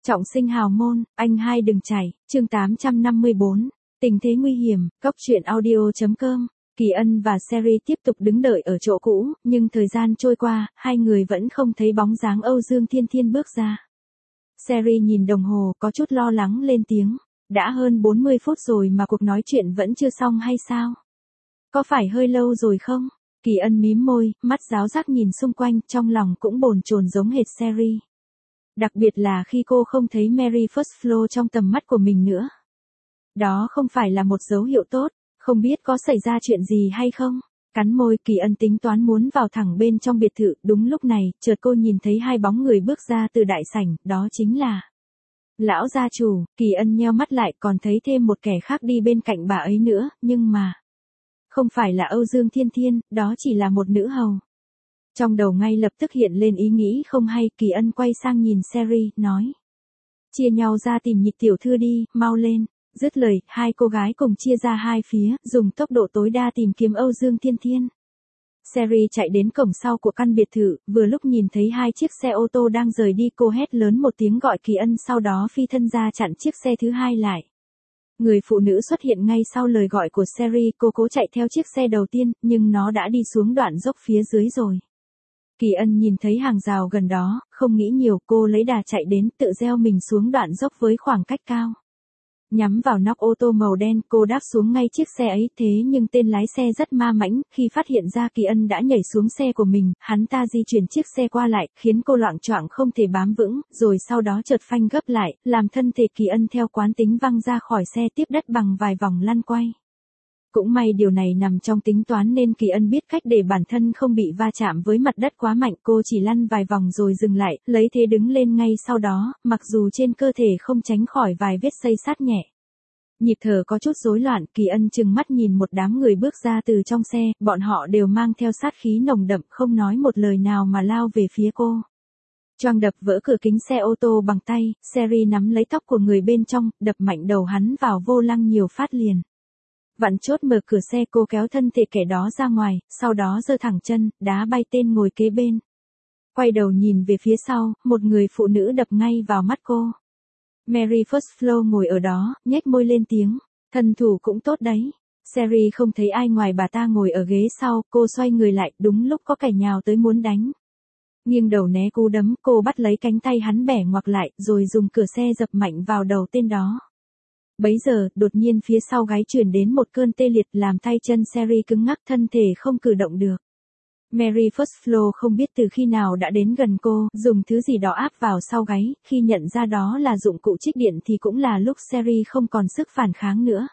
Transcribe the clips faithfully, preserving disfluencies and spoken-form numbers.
Trọng sinh hào môn, anh hai đừng chảy, chương tám trăm năm mươi bốn, tình thế nguy hiểm, cóc truyện audio chấm com. Kỳ Ân và Seri tiếp tục đứng đợi ở chỗ cũ, nhưng thời gian trôi qua, hai người vẫn không thấy bóng dáng Âu Dương Thiên Thiên bước ra. Seri nhìn đồng hồ, có chút lo lắng lên tiếng, đã hơn bốn mươi phút rồi mà cuộc nói chuyện vẫn chưa xong hay sao? Có phải hơi lâu rồi không? Kỳ Ân mím môi, mắt ráo rác nhìn xung quanh, trong lòng cũng bồn chồn giống hệt Seri. Đặc biệt là khi cô không thấy Mary First Floor trong tầm mắt của mình nữa. Đó không phải là một dấu hiệu tốt, không biết có xảy ra chuyện gì hay không? Cắn môi, Kỳ Ân tính toán muốn vào thẳng bên trong biệt thự, đúng lúc này, chợt cô nhìn thấy hai bóng người bước ra từ đại sảnh, đó chính là lão gia chủ. Kỳ Ân nheo mắt lại, còn thấy thêm một kẻ khác đi bên cạnh bà ấy nữa, nhưng mà không phải là Âu Dương Thiên Thiên, đó chỉ là một nữ hầu. Trong đầu ngay lập tức hiện lên ý nghĩ không hay, Kỳ Ân quay sang nhìn Seri, nói. Chia nhau ra tìm Nhị tiểu thư đi, mau lên. Dứt lời, hai cô gái cùng chia ra hai phía, dùng tốc độ tối đa tìm kiếm Âu Dương Thiên Thiên. Seri chạy đến cổng sau của căn biệt thự, vừa lúc nhìn thấy hai chiếc xe ô tô đang rời đi, cô hét lớn một tiếng gọi Kỳ Ân, sau đó phi thân ra chặn chiếc xe thứ hai lại. Người phụ nữ xuất hiện ngay sau lời gọi của Seri, cô cố chạy theo chiếc xe đầu tiên, nhưng nó đã đi xuống đoạn dốc phía dưới rồi. Kỳ Ân nhìn thấy hàng rào gần đó, không nghĩ nhiều, cô lấy đà chạy đến, tự gieo mình xuống đoạn dốc với khoảng cách cao. Nhắm vào nóc ô tô màu đen, cô đáp xuống ngay chiếc xe ấy, thế nhưng tên lái xe rất ma mãnh, khi phát hiện ra Kỳ Ân đã nhảy xuống xe của mình, hắn ta di chuyển chiếc xe qua lại, khiến cô loạng choạng không thể bám vững, rồi sau đó chợt phanh gấp lại, làm thân thể Kỳ Ân theo quán tính văng ra khỏi xe, tiếp đất bằng vài vòng lăn quay. Cũng may điều này nằm trong tính toán nên Kỳ Ân biết cách để bản thân không bị va chạm với mặt đất quá mạnh, cô chỉ lăn vài vòng rồi dừng lại, lấy thế đứng lên ngay sau đó, mặc dù trên cơ thể không tránh khỏi vài vết xây sát nhẹ. Nhịp thở có chút rối loạn, Kỳ Ân trừng mắt nhìn một đám người bước ra từ trong xe, bọn họ đều mang theo sát khí nồng đậm, không nói một lời nào mà lao về phía cô. Choang đập vỡ cửa kính xe ô tô bằng tay, Seri nắm lấy tóc của người bên trong, đập mạnh đầu hắn vào vô lăng nhiều phát liền. Vặn chốt mở cửa xe, cô kéo thân thể kẻ đó ra ngoài, sau đó giơ thẳng chân, đá bay tên ngồi kế bên. Quay đầu nhìn về phía sau, một người phụ nữ đập ngay vào mắt cô. Mary First Floor ngồi ở đó, nhếch môi lên tiếng, thân thủ cũng tốt đấy. Seri không thấy ai ngoài bà ta ngồi ở ghế sau, cô xoay người lại, đúng lúc có kẻ nhào tới muốn đánh. Nghiêng đầu né cú đấm, cô bắt lấy cánh tay hắn bẻ ngoặc lại, rồi dùng cửa xe dập mạnh vào đầu tên đó. Bấy giờ, đột nhiên phía sau gáy truyền đến một cơn tê liệt, làm tay chân Seri cứng ngắc, thân thể không cử động được. Mary First Floor không biết từ khi nào đã đến gần cô, dùng thứ gì đó áp vào sau gáy, khi nhận ra đó là dụng cụ trích điện thì cũng là lúc Seri không còn sức phản kháng nữa.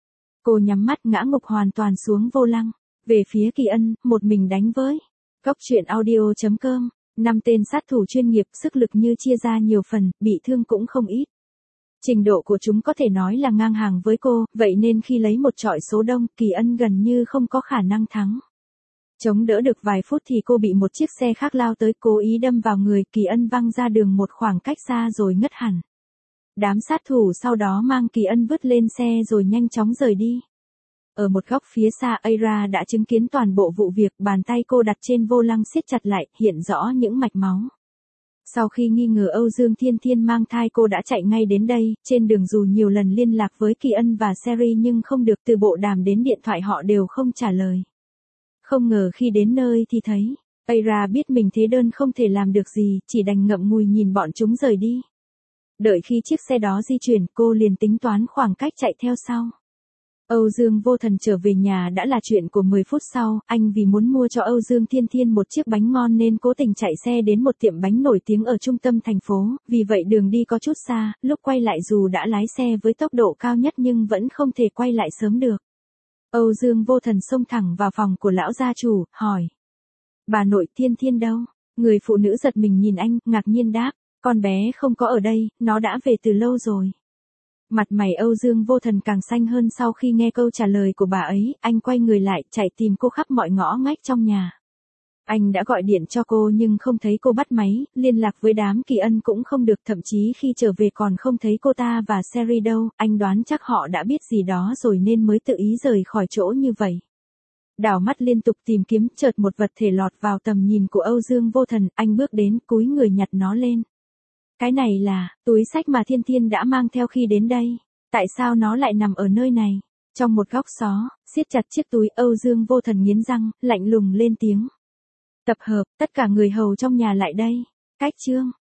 Cô nhắm mắt ngã ngục hoàn toàn xuống vô lăng, về phía Kỳ Ân, một mình đánh với. Cóc truyện audio chấm com, năm tên sát thủ chuyên nghiệp, sức lực như chia ra nhiều phần, bị thương cũng không ít. Trình độ của chúng có thể nói là ngang hàng với cô, vậy nên khi lấy một chọi số đông, Kỳ Ân gần như không có khả năng thắng. Chống đỡ được vài phút thì cô bị một chiếc xe khác lao tới, cố ý đâm vào người, Kỳ Ân văng ra đường một khoảng cách xa rồi ngất hẳn. Đám sát thủ sau đó mang Kỳ Ân vứt lên xe rồi nhanh chóng rời đi. Ở một góc phía xa, Aira đã chứng kiến toàn bộ vụ việc, bàn tay cô đặt trên vô lăng siết chặt lại, hiện rõ những mạch máu. Sau khi nghi ngờ Âu Dương Thiên Thiên mang thai, cô đã chạy ngay đến đây, trên đường dù nhiều lần liên lạc với Kỳ Ân và Seri nhưng không được, từ bộ đàm đến điện thoại họ đều không trả lời. Không ngờ khi đến nơi thì thấy, Aira biết mình thế đơn không thể làm được gì, chỉ đành ngậm ngùi nhìn bọn chúng rời đi. Đợi khi chiếc xe đó di chuyển, cô liền tính toán khoảng cách chạy theo sau. Âu Dương Vô Thần trở về nhà đã là chuyện của mười phút sau, anh vì muốn mua cho Âu Dương Thiên Thiên một chiếc bánh ngon nên cố tình chạy xe đến một tiệm bánh nổi tiếng ở trung tâm thành phố, vì vậy đường đi có chút xa, lúc quay lại dù đã lái xe với tốc độ cao nhất nhưng vẫn không thể quay lại sớm được. Âu Dương Vô Thần xông thẳng vào phòng của lão gia chủ, hỏi. Bà nội Thiên Thiên đâu? Người phụ nữ giật mình nhìn anh, ngạc nhiên đáp, con bé không có ở đây, nó đã về từ lâu rồi. Mặt mày Âu Dương Vô Thần càng xanh hơn sau khi nghe câu trả lời của bà ấy, anh quay người lại, chạy tìm cô khắp mọi ngõ ngách trong nhà. Anh đã gọi điện cho cô nhưng không thấy cô bắt máy, liên lạc với đám Kỳ Ân cũng không được, thậm chí khi trở về còn không thấy cô ta và Seri đâu, anh đoán chắc họ đã biết gì đó rồi nên mới tự ý rời khỏi chỗ như vậy. Đảo mắt liên tục tìm kiếm, chợt một vật thể lọt vào tầm nhìn của Âu Dương Vô Thần, anh bước đến, cúi người nhặt nó lên. Cái này là, túi xách mà Thiên Thiên đã mang theo khi đến đây. Tại sao nó lại nằm ở nơi này? Trong một góc xó, siết chặt chiếc túi, Âu Dương Vô Thần nghiến răng, lạnh lùng lên tiếng. Tập hợp, tất cả người hầu trong nhà lại đây. Cách chương.